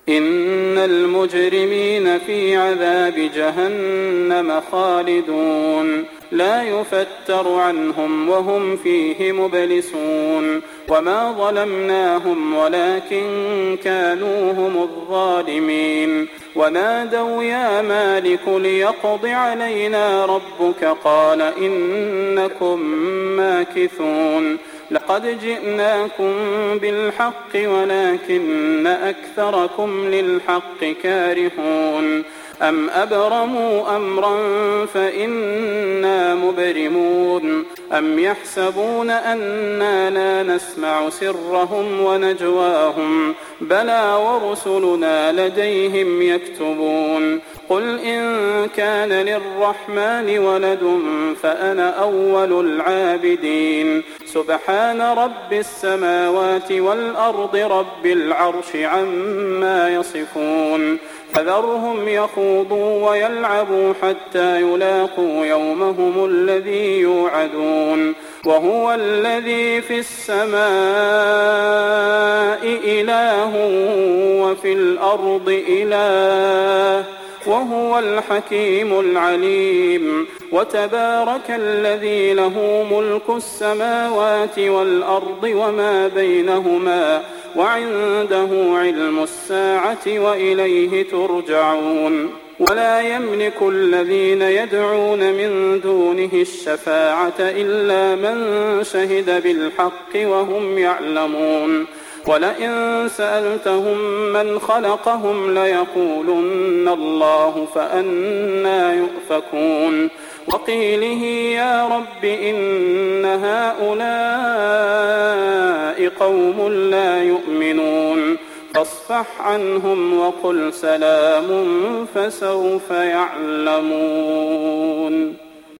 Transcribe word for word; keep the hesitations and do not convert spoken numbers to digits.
إن المجرمين في عذاب جهنم خالدون لا يفتر عنهم وهم فيه مبلسون وما ظلمناهم ولكن كانوا هم الظالمين ونادوا يا مالك ليقض علينا ربك قال إنكم ماكثون لقد جئناكم بالحق ولكن أكثركم للحق كارهون أم أبرموا أمرا فإنا مبرمون أم يحسبون أننا لا نسمع سرهم ونجواهم بلى ورسلنا لديهم يكتبون قل إن كان للرحمن ولد فأنا أول العابدين سبحان رب السماوات والأرض رب العرش عما يصفون فذرهم يخوضوا ويلعبوا حتى يلاقوا يومهم الذي يوعدون وهو الذي في السماء إله وفي الأرض إله وهو الحكيم العليم وتبارك الذي له ملك السماوات والأرض وما بينهما وعنده علم الساعة وإليه ترجعون ولا يملك الذين يدعون من دونه الشفاعة إلا من شهد بالحق وهم يعلمون ولئن سألتهم من خلقهم ليقولن الله فأنى يؤفكون وقيله يا رب إن هؤلاء قوم لا يؤمنون فاصفح عنهم وقل سلام فسوف يعلمون.